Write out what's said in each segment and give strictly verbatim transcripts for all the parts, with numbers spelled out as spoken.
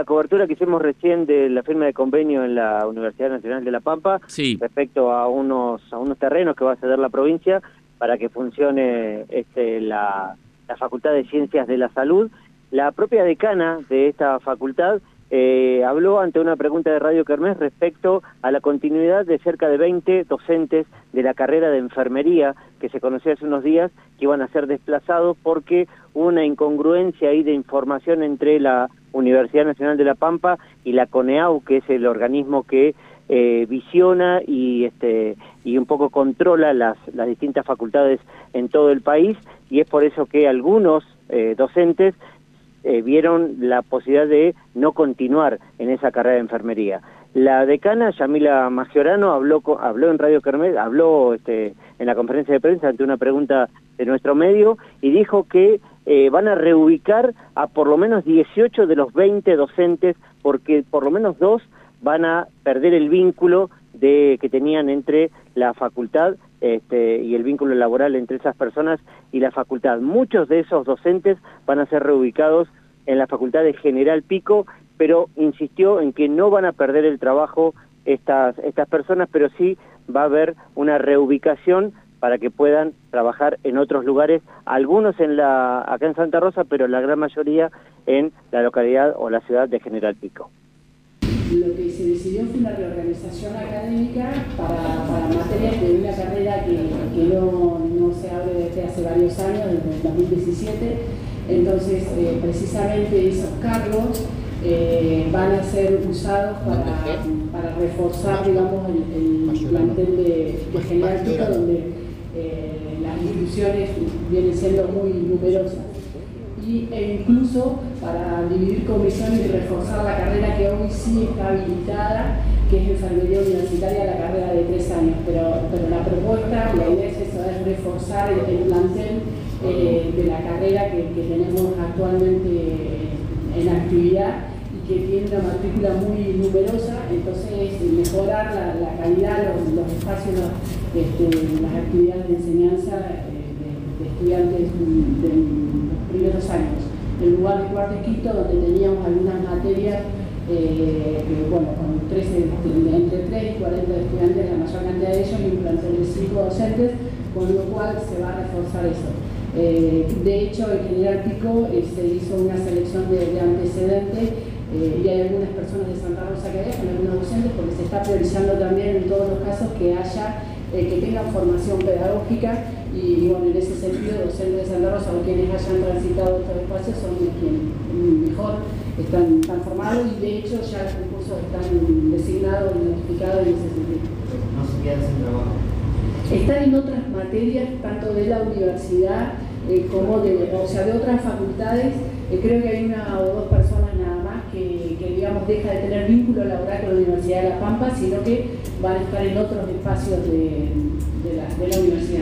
cobertura que hicimos recién de la firma de convenio en la Universidad Nacional de La Pampa, sí, respecto a unos a unos terrenos que va a ceder la provincia para que funcione este, la, la Facultad de Ciencias de la Salud. La propia decana de esta facultad eh, habló ante una pregunta de Radio Kermés respecto a la continuidad de cerca de veinte docentes de la carrera de enfermería que se conoció hace unos días que iban a ser desplazados porque hubo una incongruencia ahí de información entre la Universidad Nacional de La Pampa y la CONEAU, que es el organismo que eh, visiona y este y un poco controla las, las distintas facultades en todo el país, y es por eso que algunos eh, docentes eh, vieron la posibilidad de no continuar en esa carrera de enfermería. La decana, Yamila Maggiorano, habló habló en Radio Kermés, habló este, en la conferencia de prensa ante una pregunta de nuestro medio y dijo que eh, van a reubicar a por lo menos dieciocho de los veinte docentes, porque por lo menos dos van a perder el vínculo de que tenían entre la facultad este, y el vínculo laboral entre esas personas y la facultad. Muchos de esos docentes van a ser reubicados en la Facultad de General Pico, pero insistió en que no van a perder el trabajo estas, estas personas, pero sí va a haber una reubicación para que puedan trabajar en otros lugares, algunos en la acá en Santa Rosa, pero la gran mayoría en la localidad o la ciudad de General Pico. Lo que se decidió fue una reorganización académica para, para materias de una carrera que, que no, no se abre desde hace varios años, desde el dos mil diecisiete. Entonces, eh, precisamente esos cargos eh, van a ser usados para, para reforzar, digamos, el, el plantel de, de General Pico, donde eh, las instituciones vienen siendo muy numerosas. Y, e incluso para dividir comisiones y reforzar la carrera que hoy sí está habilitada, que es enfermería universitaria, la carrera de tres años. Pero, pero la propuesta, la idea es eso, es reforzar el, el plantel eh, de la carrera que, que tenemos actualmente en actividad y que tiene una matrícula muy numerosa, entonces mejorar la, la calidad, los, los espacios, los, este, las actividades de enseñanza eh, de, de estudiantes de, de primeros años, en lugar de cuarto y quinto, donde teníamos algunas materias, eh, que, bueno, con trece, entre tres y cuarenta estudiantes, la mayor cantidad de ellos, y un plantel de cinco docentes, con lo cual se va a reforzar eso. Eh, de hecho, en General Pico eh, se hizo una selección de, de antecedentes eh, y hay algunas personas de Santa Rosa que dejan, algunos docentes, porque se está priorizando también en todos los casos que haya, eh, que tengan formación pedagógica. Y bueno, en ese sentido, docentes de Santa Rosa o quienes hayan transitado estos espacios son quienes mejor están, están formados, y de hecho ya los concursos están designados y notificados en ese sentido. No se quedan sin trabajo. Están en otras materias, tanto de la universidad eh, como de, o sea, de otras facultades. Eh, creo que hay una o dos personas nada más que, que digamos, deja de tener vínculo laboral con la Universidad de La Pampa, sino que van a estar en otros espacios de, de, la, de la universidad.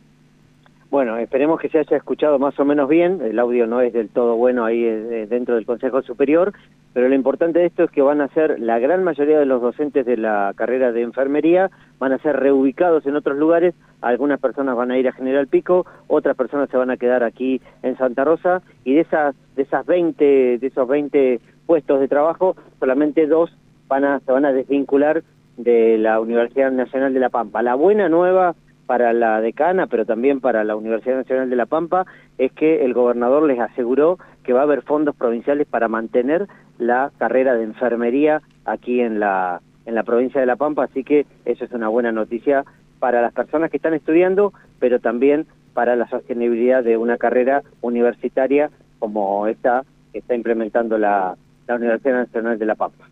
Bueno, esperemos que se haya escuchado más o menos bien. El audio no es del todo bueno ahí eh, dentro del Consejo Superior, pero lo importante de esto es que van a ser, la gran mayoría de los docentes de la carrera de enfermería van a ser reubicados en otros lugares. Algunas personas van a ir a General Pico, otras personas se van a quedar aquí en Santa Rosa, y de esas de esas veinte, de esos veinte puestos de trabajo, solamente dos van a se van a desvincular de la Universidad Nacional de La Pampa. La buena nueva para la decana, pero también para la Universidad Nacional de La Pampa, es que el gobernador les aseguró que va a haber fondos provinciales para mantener la carrera de enfermería aquí en la, en la provincia de La Pampa, así que eso es una buena noticia para las personas que están estudiando, pero también para la sostenibilidad de una carrera universitaria como esta que está implementando la, la Universidad Nacional de La Pampa.